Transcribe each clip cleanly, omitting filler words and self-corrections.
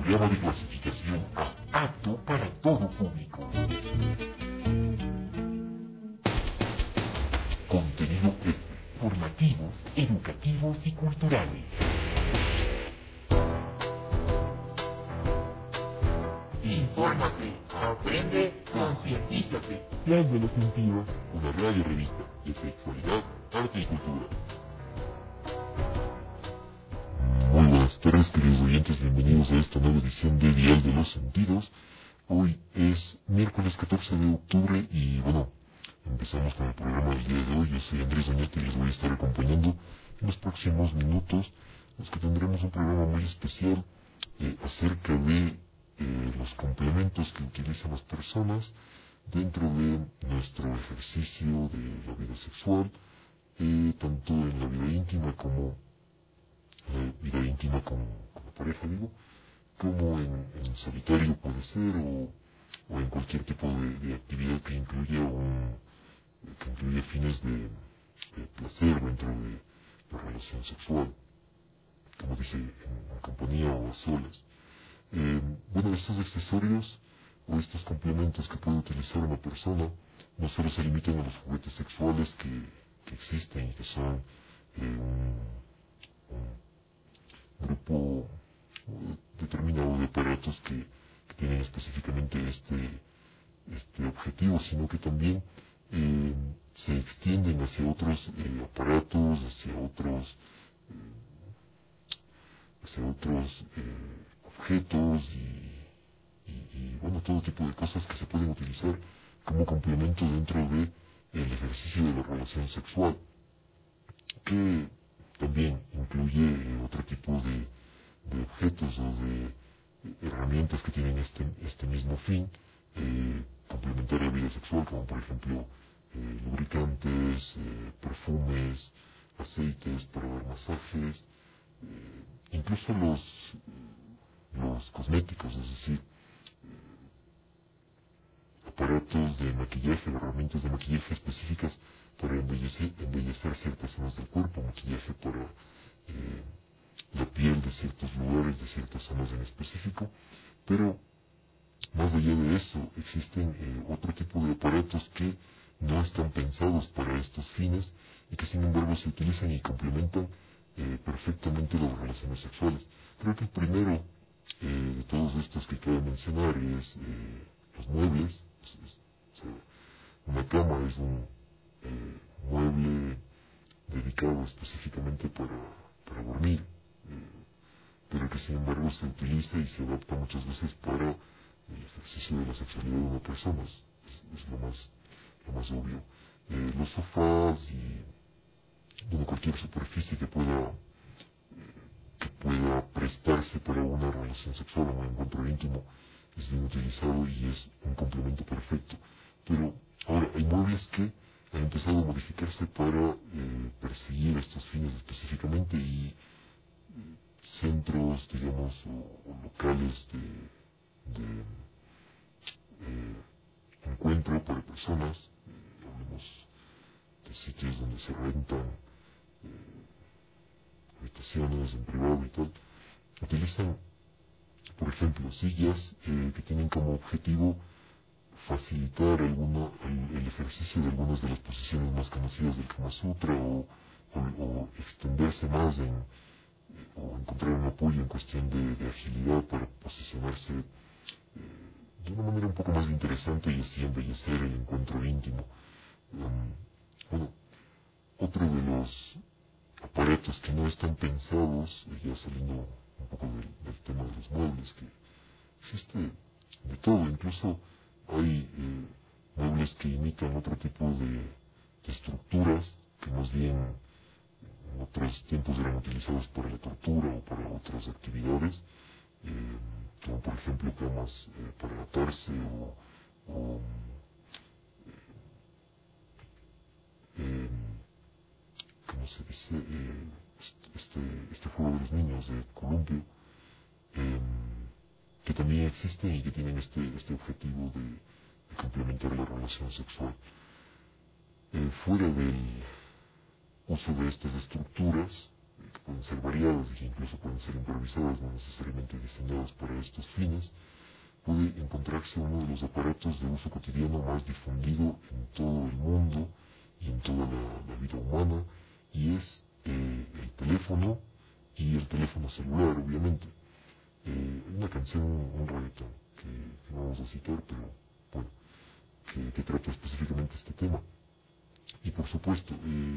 programa de clasificación A, apto para todo público. Contenido F, formativos, educativos y culturales. Infórmate, aprende, concientízate. Plan de los sentidos, una radio revista de sexualidad, arte y cultura. Muy buenas tardes, queridos oyentes, bienvenidos a esta nueva edición de Dial de los Sentidos. Hoy es miércoles 14 de octubre y bueno, empezamos con el programa del día de hoy. Yo soy Andrés Oñate y les voy a estar acompañando en los próximos minutos, en los que tendremos un programa muy especial acerca de los complementos que utilizan las personas dentro de nuestro ejercicio de la vida sexual, tanto en la vida íntima como con la pareja, como en solitario puede ser, o en cualquier tipo de actividad que incluya fines de placer dentro de la relación sexual, como dije, en compañía o a solas. Bueno, estos accesorios o estos complementos que puede utilizar una persona no solo se limitan a los juguetes sexuales que existen y que son un grupo determinado de aparatos que tienen específicamente este objetivo, sino que también se extienden hacia otros aparatos, hacia otros objetos y bueno, todo tipo de cosas que se pueden utilizar como complemento dentro de el ejercicio de la relación sexual, que también incluye otro tipo de objetos o de herramientas que tienen este mismo fin, complementar la vida sexual, como por ejemplo lubricantes, perfumes, aceites para dar masajes, incluso los cosméticos, es decir, aparatos de maquillaje, herramientas de maquillaje específicas para embellecer ciertas zonas del cuerpo, maquillaje para la piel de ciertos lugares, de ciertas zonas en específico. Pero más allá de eso, existen otro tipo de aparatos que no están pensados para estos fines y que sin embargo se utilizan y complementan perfectamente las relaciones sexuales. Creo que el primero de todos estos que quiero mencionar es los muebles. O sea, una cama es un mueble dedicado específicamente para dormir, pero que sin embargo se utiliza y se adapta muchas veces para el ejercicio de la sexualidad de una persona. Es lo más obvio. Los sofás y bueno, cualquier superficie que pueda prestarse para una relación sexual o un encuentro íntimo es bien utilizado y es un complemento perfecto. Pero ahora hay muebles que han empezado a modificarse para perseguir estos fines específicamente y centros, digamos, o locales de encuentro para personas, hablemos de sitios donde se rentan habitaciones en privado y tal, utilizan, por ejemplo, sillas que tienen como objetivo facilitar el ejercicio de algunas de las posiciones más conocidas del Kama Sutra o extenderse más o encontrar un apoyo en cuestión de agilidad para posicionarse de una manera un poco más interesante y así embellecer el encuentro íntimo. Bueno, otro de los aparatos que no están pensados, ya saliendo un poco del tema de los muebles, que existe de todo, incluso hay muebles que imitan otro tipo de estructuras que más bien en otros tiempos eran utilizados para la tortura o para otras actividades, como por ejemplo camas para atarse o ¿cómo se dice? Este juego de los niños de columpio, que también existen y que tienen este objetivo de complementar la relación sexual. Fuera del uso de estas estructuras, que pueden ser variadas y que incluso pueden ser improvisadas, no necesariamente diseñadas para estos fines, puede encontrarse uno de los aparatos de uso cotidiano más difundido en todo el mundo y en toda la vida humana, y es el teléfono y el teléfono celular, obviamente. Hay una canción, un reggaetón, que no vamos a citar, pero bueno, que trata específicamente este tema. Y por supuesto,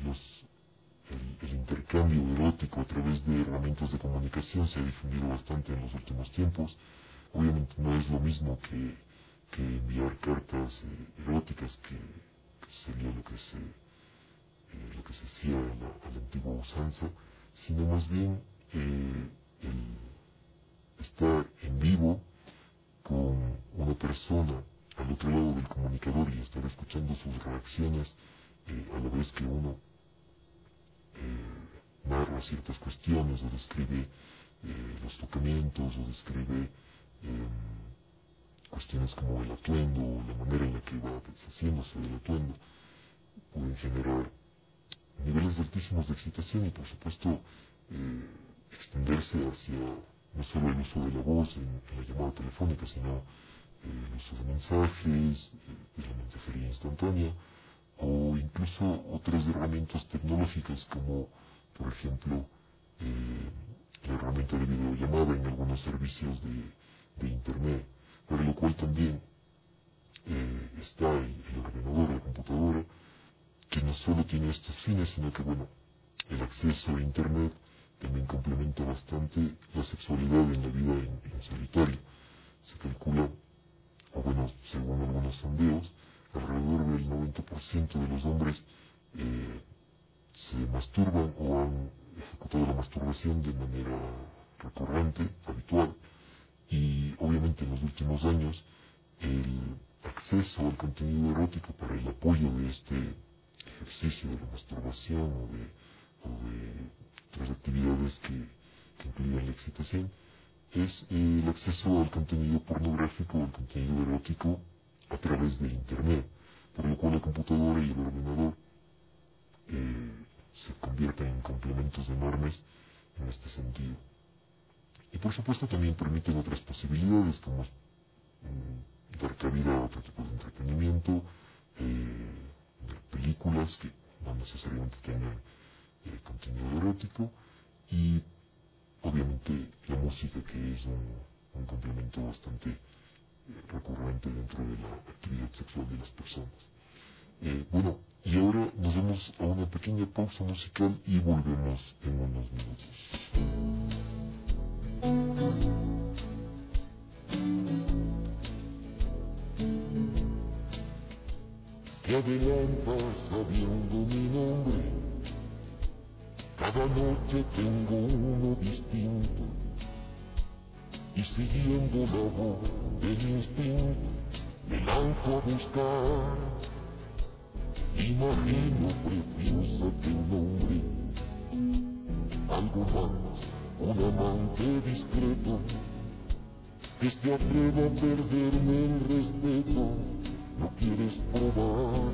el intercambio erótico a través de herramientas de comunicación se ha difundido bastante en los últimos tiempos. Obviamente no es lo mismo que enviar cartas eróticas, que sería lo que se hacía a la antigua usanza, sino más bien el estar en vivo con una persona al otro lado del comunicador y estar escuchando sus reacciones a la vez que uno narra ciertas cuestiones o describe los tocamientos o describe cuestiones como el atuendo o la manera en la que va deshaciéndose del atuendo, pueden generar niveles altísimos de excitación y por supuesto extenderse hacia no solo el uso de la voz en la llamada telefónica, sino el uso de mensajes, de la mensajería instantánea, o incluso otras herramientas tecnológicas como, por ejemplo, la herramienta de videollamada en algunos servicios de Internet, para lo cual también está el ordenador, la computadora, que no solo tiene estos fines, sino que, bueno, el acceso a Internet también complementa bastante la sexualidad en la vida en solitario. Se calcula, o bueno, según algunos sondeos, alrededor del 90% de los hombres se masturban o han ejecutado la masturbación de manera recurrente, habitual, y obviamente en los últimos años el acceso al contenido erótico para el apoyo de este ejercicio de la masturbación o de otras actividades que incluyen la excitación es el acceso al contenido pornográfico o al contenido erótico a través de Internet, por lo cual la computadora y el ordenador se convierten en complementos enormes en este sentido. Y por supuesto también permiten otras posibilidades como dar cabida a otro tipo de entretenimiento, ver películas que no necesariamente tengan contenido erótico y obviamente la música, que es un complemento bastante recurrente dentro de la actividad sexual de las personas. Bueno, y ahora nos vamos a una pequeña pausa musical y volvemos en unos minutos. Te adelantas sabiendo mi nombre, cada noche tengo uno distinto, y siguiendo la voz del instinto me lanzo a buscar. Imagino preciosa que un hombre, algo más, un amante discreto, que se atreva a perderme el respeto, no quieres probar.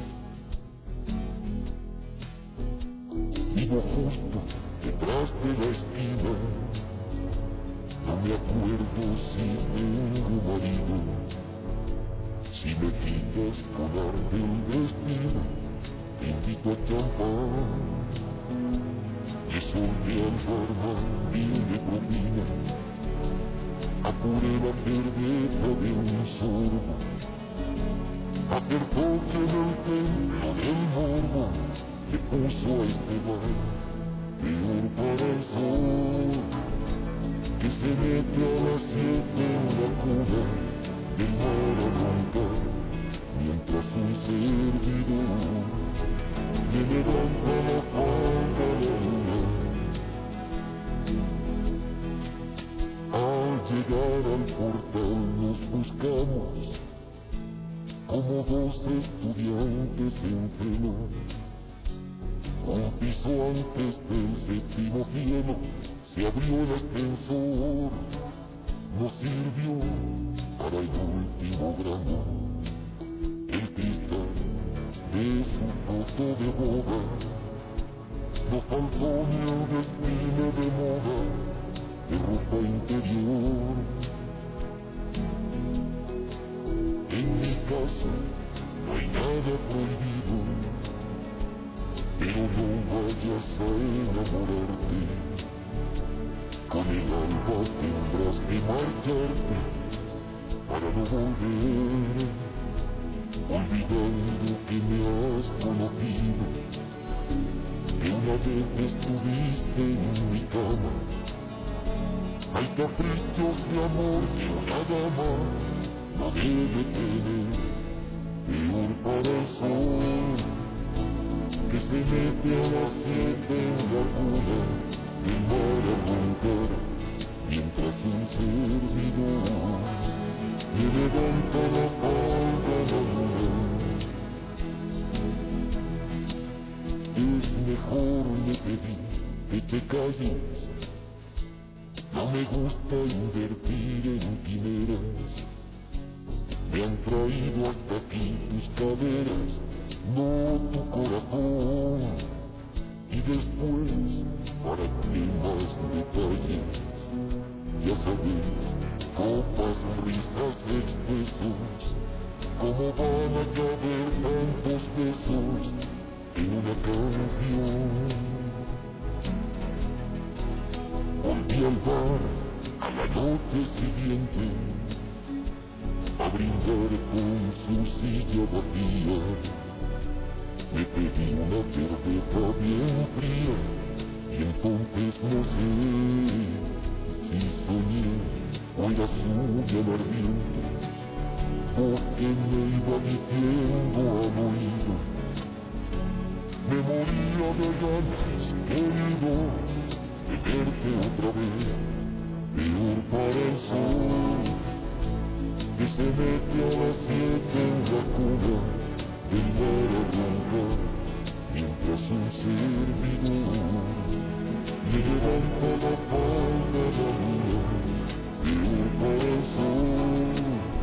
Vivo justo detrás de la esquina, no me acuerdo si tengo marido. Si me quitas con arte el vestido, te invito a champán. Le solté al barman 1000 de propina, apuré la cerveza de un sorbo. Aquel coche en el templo del morbo le puso a este bar peor para el sol, que se mete a las 7 en la cuna del mar a roncar, mientras un servidor le levanta la falda a la luna. Al llegar al portal nos buscamos como dos estudiantes en celo. Un piso antes del 7º cielo se abrió el ascensor, nos sirvió para el último gramo el cristal de su foto de boda. No faltó ni el desfile de moda de ropa interior. En mi casa no hay nada prohibido, pero no vayas a enamorarte. Con el alba tendrás que marcharte para no volver, olvidando que me has conocido, que una vez estuviste en mi cama. Hay caprichos de amor que una dama no debe tener, peor para el sol que se mete a las 7 en la cuna del mar a roncar, mientras un servidor le levanta la falda a la luna. Es mejor, le pedí, que te calles. No me gusta invertir en quimeras. Me han traído hasta aquí tus caderas, no tu corazón. Y después, para que más detalles, ya sabes, copas, risas, excesos, cómo van a caber tantos besos en una canción. Volví al bar a la noche siguiente a brindar con su silla vacía. Me pedí una cerveza bien fría y entonces no sé si soñé o era suya el ardiente, porque me iba diciendo al oído: me moría de ganas, querido, de verte otra vez, peor para el sol que se mete a las 7 en la cuna del mar a roncar, mientras un servidor le levanta la falda a la luna, peor para el sol.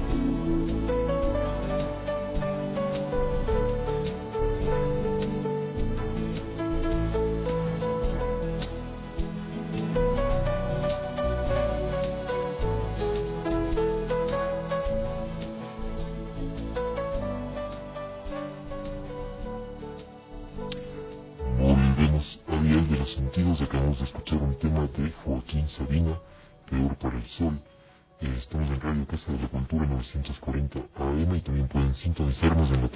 Sentidos, acabamos de escuchar un tema de Joaquín Sabina, Peor para el Sol. Estamos en Radio Casa de la Cultura 940 AM y también pueden sintonizarnos en la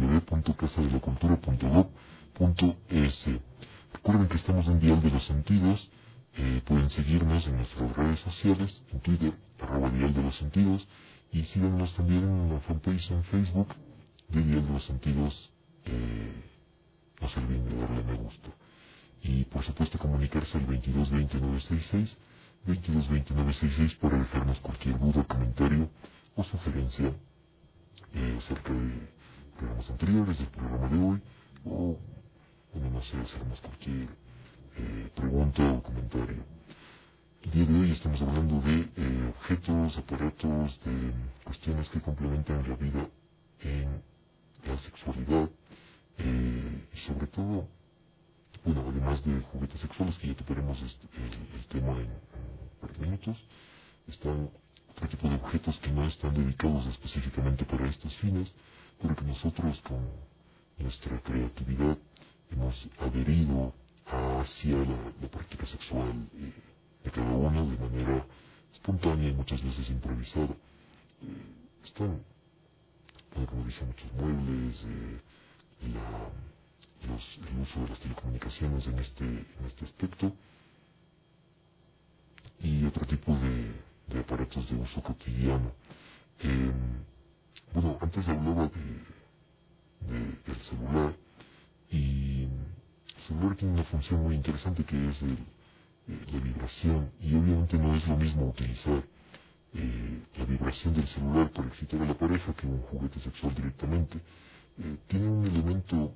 www.casadelacultura.gov.es. Recuerden que estamos en Dial de los Sentidos. Pueden seguirnos en nuestras redes sociales, en Twitter, @Dial de los Sentidos, y síganos también en la fanpage en Facebook de Dial de los Sentidos. No se olviden de darle me gusta. Y por supuesto comunicarse al 2220-966, 2220-966 para dejarnos cualquier duda, comentario o sugerencia acerca de programas anteriores, del programa de hoy, o bueno, no sé, hacernos cualquier pregunta o comentario. El día de hoy estamos hablando de objetos, aparatos, de cuestiones que complementan la vida en la sexualidad y sobre todo, bueno, además de juguetes sexuales, que ya tocaremos el tema en un par de minutos, están otro tipo de objetos que no están dedicados específicamente para estos fines, pero que nosotros con nuestra creatividad hemos adherido hacia la práctica sexual de cada uno de manera espontánea y muchas veces improvisada. Están, como dije, muchos muebles, el uso de las telecomunicaciones en este aspecto, y otro tipo de aparatos de uso cotidiano. Bueno, antes hablaba del celular, y el celular tiene una función muy interesante que es la vibración, y obviamente no es lo mismo utilizar la vibración del celular para excitar a la pareja que un juguete sexual directamente. Tiene un elemento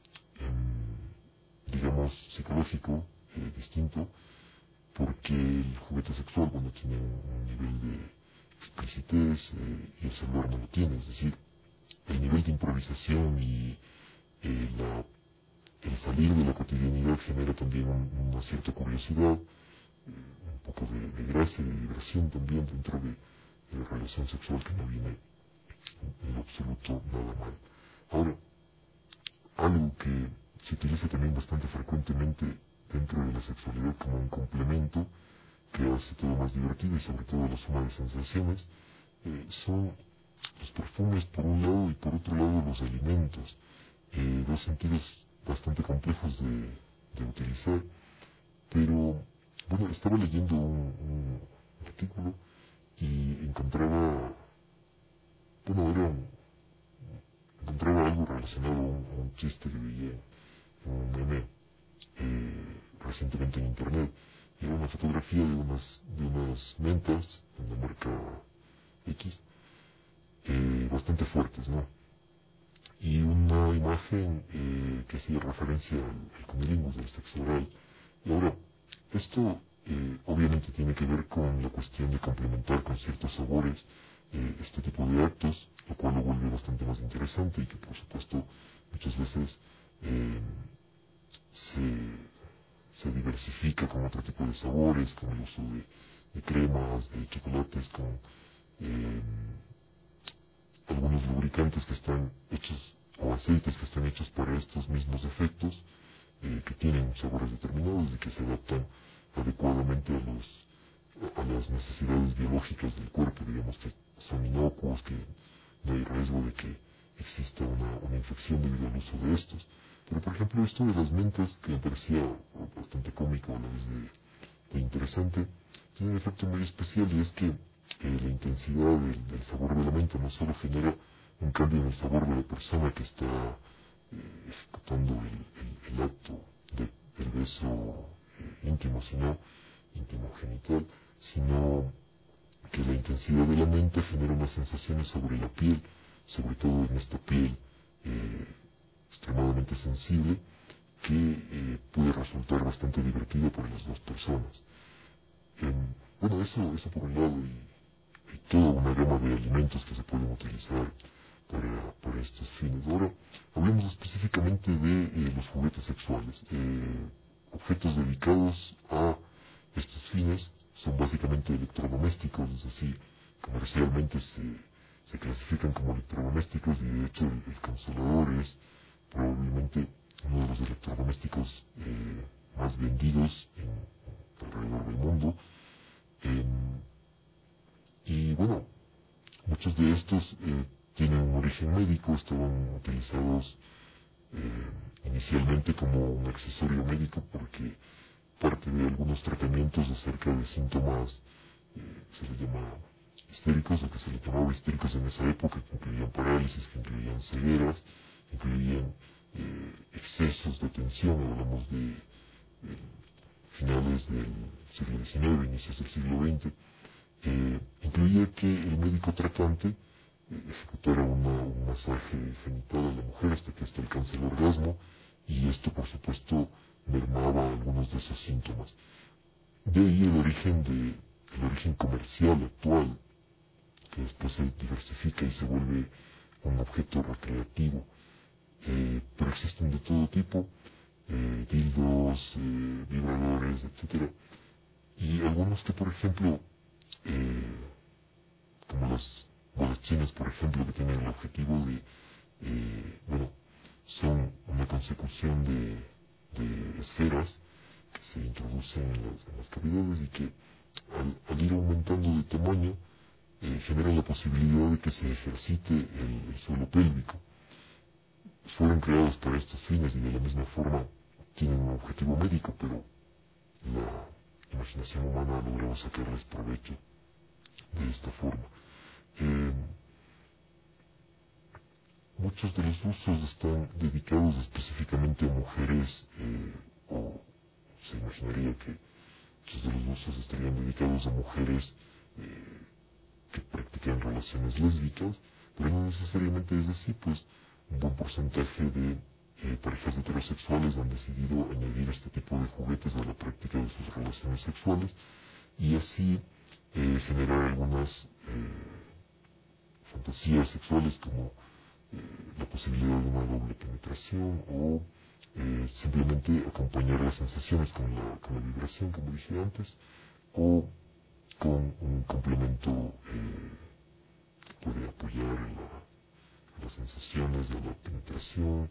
digamos, psicológico distinto, porque el juguete sexual, bueno, tiene un nivel de explicitez y el celular no lo tiene, es decir, el nivel de improvisación y el salir de la cotidianidad genera también una cierta curiosidad, un poco de gracia, de diversión también dentro de la relación sexual, que no viene en lo absoluto nada mal. Ahora, algo que se utiliza también bastante frecuentemente dentro de la sexualidad como un complemento que hace todo más divertido y sobre todo la suma de sensaciones, son los perfumes por un lado y por otro lado los alimentos, dos sentidos bastante complejos de utilizar, pero bueno, estaba leyendo un artículo y encontraba, bueno, encontraba algo relacionado a un chiste que veía en un meme recientemente en internet. Era una fotografía de unas mentas de la marca X, bastante fuertes, ¿no? Y una imagen que hacía referencia al cunilingus, del sexo oral. Y ahora, esto obviamente tiene que ver con la cuestión de complementar con ciertos sabores este tipo de actos, lo cual lo vuelve bastante más interesante y que por supuesto muchas veces se diversifica con otro tipo de sabores, con el uso de cremas, de chocolates, con algunos lubricantes que están hechos, o aceites que están hechos para estos mismos efectos, que tienen sabores determinados y que se adaptan adecuadamente a las necesidades biológicas del cuerpo, digamos que son inocuos, que no hay riesgo de que exista una infección debido al uso de estos. Pero por ejemplo esto de las mentas, que me parecía bastante cómico a la vez de interesante, tiene un efecto muy especial, y es que la intensidad del sabor de la menta no solo genera un cambio en el sabor de la persona que está ejecutando el acto del beso íntimo, íntimo genital, sino que la intensidad de la menta genera unas sensaciones sobre la piel, sobre todo en esta piel extremadamente sensible, que puede resultar bastante divertido para las dos personas. Bueno, eso por un lado, y toda una gama de alimentos que se pueden utilizar para estos fines. Ahora, hablemos específicamente de los juguetes sexuales. Objetos dedicados a estos fines son básicamente electrodomésticos, es decir, comercialmente se clasifican como electrodomésticos, y de hecho el consolador es probablemente uno de los electrodomésticos más vendidos alrededor del mundo. Y bueno, muchos de estos tienen un origen médico, estaban utilizados inicialmente como un accesorio médico porque parte de algunos tratamientos acerca de síntomas se le llama histéricos, o que se le llamaba histéricos en esa época, que incluían parálisis, que incluían cegueras, que incluían excesos de tensión. Hablamos de finales del siglo XIX, inicios del siglo XX. Incluía que el médico tratante ejecutara un masaje genital a la mujer hasta que ésta alcance el orgasmo, y esto por supuesto mermaba algunos de esos síntomas. De ahí el origen comercial actual, que después se diversifica y se vuelve un objeto recreativo. Pero existen de todo tipo, dildos, vibradores, etc. Y algunos que, por ejemplo, como las bolas chinas, por ejemplo, que tienen el objetivo de, bueno, son una consecución de esferas que se introducen en las cavidades, y que al ir aumentando de tamaño genera la posibilidad de que se ejercite el suelo pélvico. Fueron creados para estos fines y de la misma forma tienen un objetivo médico, pero la imaginación humana ha logrado sacarles provecho de esta forma. Muchos de los usos están dedicados específicamente a mujeres, o se imaginaría que muchos de los usos estarían dedicados a mujeres que practican relaciones lésbicas, pero no necesariamente es así, pues un buen porcentaje de parejas heterosexuales han decidido añadir este tipo de juguetes a la práctica de sus relaciones sexuales, y así generar algunas fantasías sexuales, como la posibilidad de una doble penetración, o simplemente acompañar las sensaciones con la vibración, como dije antes, o con un complemento que puede apoyar en las sensaciones de la penetración,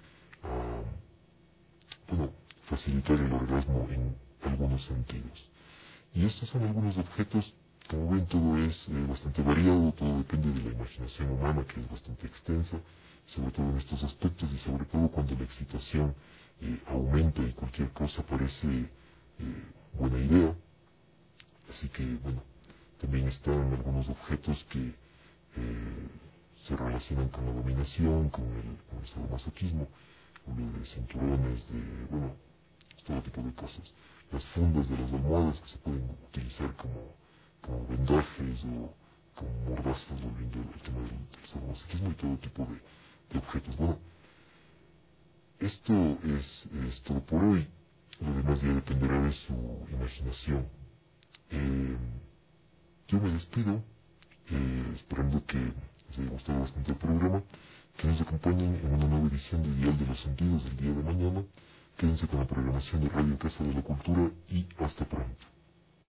facilitar el orgasmo en algunos sentidos. Y estos son algunos objetos. Como ven, todo es bastante variado, todo depende de la imaginación humana, que es bastante extensa, sobre todo en estos aspectos, y sobre todo cuando la excitación aumenta y cualquier cosa parece buena idea. Así que, bueno, también están algunos objetos que se relacionan con la dominación, con el sadomasoquismo, de cinturones, todo tipo de cosas. Las fundas de las almohadas que se pueden utilizar como vendajes o como mordazas, volviendo al tema del sadomasoquismo, y todo tipo de objetos. Bueno, esto es todo por hoy. Lo demás ya dependerá de su imaginación. Yo me despido, esperando que les haya gustado bastante el programa, que nos acompañen en una nueva edición de Dial de los Sentidos del día de mañana. Quédense con la programación de Radio Casa de la Cultura y hasta pronto.